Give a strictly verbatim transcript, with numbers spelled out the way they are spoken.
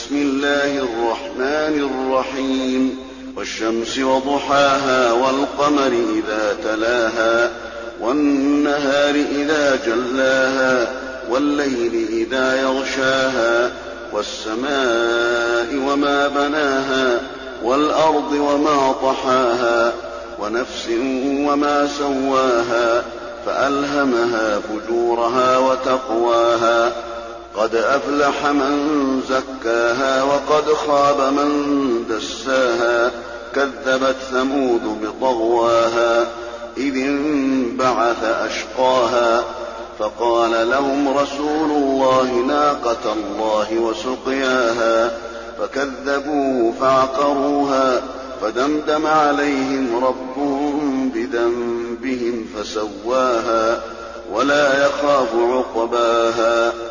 بسم الله الرحمن الرحيم والشمس وضحاها والقمر إذا تلاها والنهار إذا جلاها والليل إذا يغشاها والسماء وما بناها والأرض وما طحاها ونفس وما سواها فألهمها فجورها وتقواها قد أفلح من زكاها وقد خاب من دساها كذبت ثمود بطغواها إذ انبعث أشقاها فقال لهم رسول الله ناقة الله وسقياها فكذبوه فعقروها فدمدم عليهم ربهم بذنبهم فسواها ولا يخاف عقباها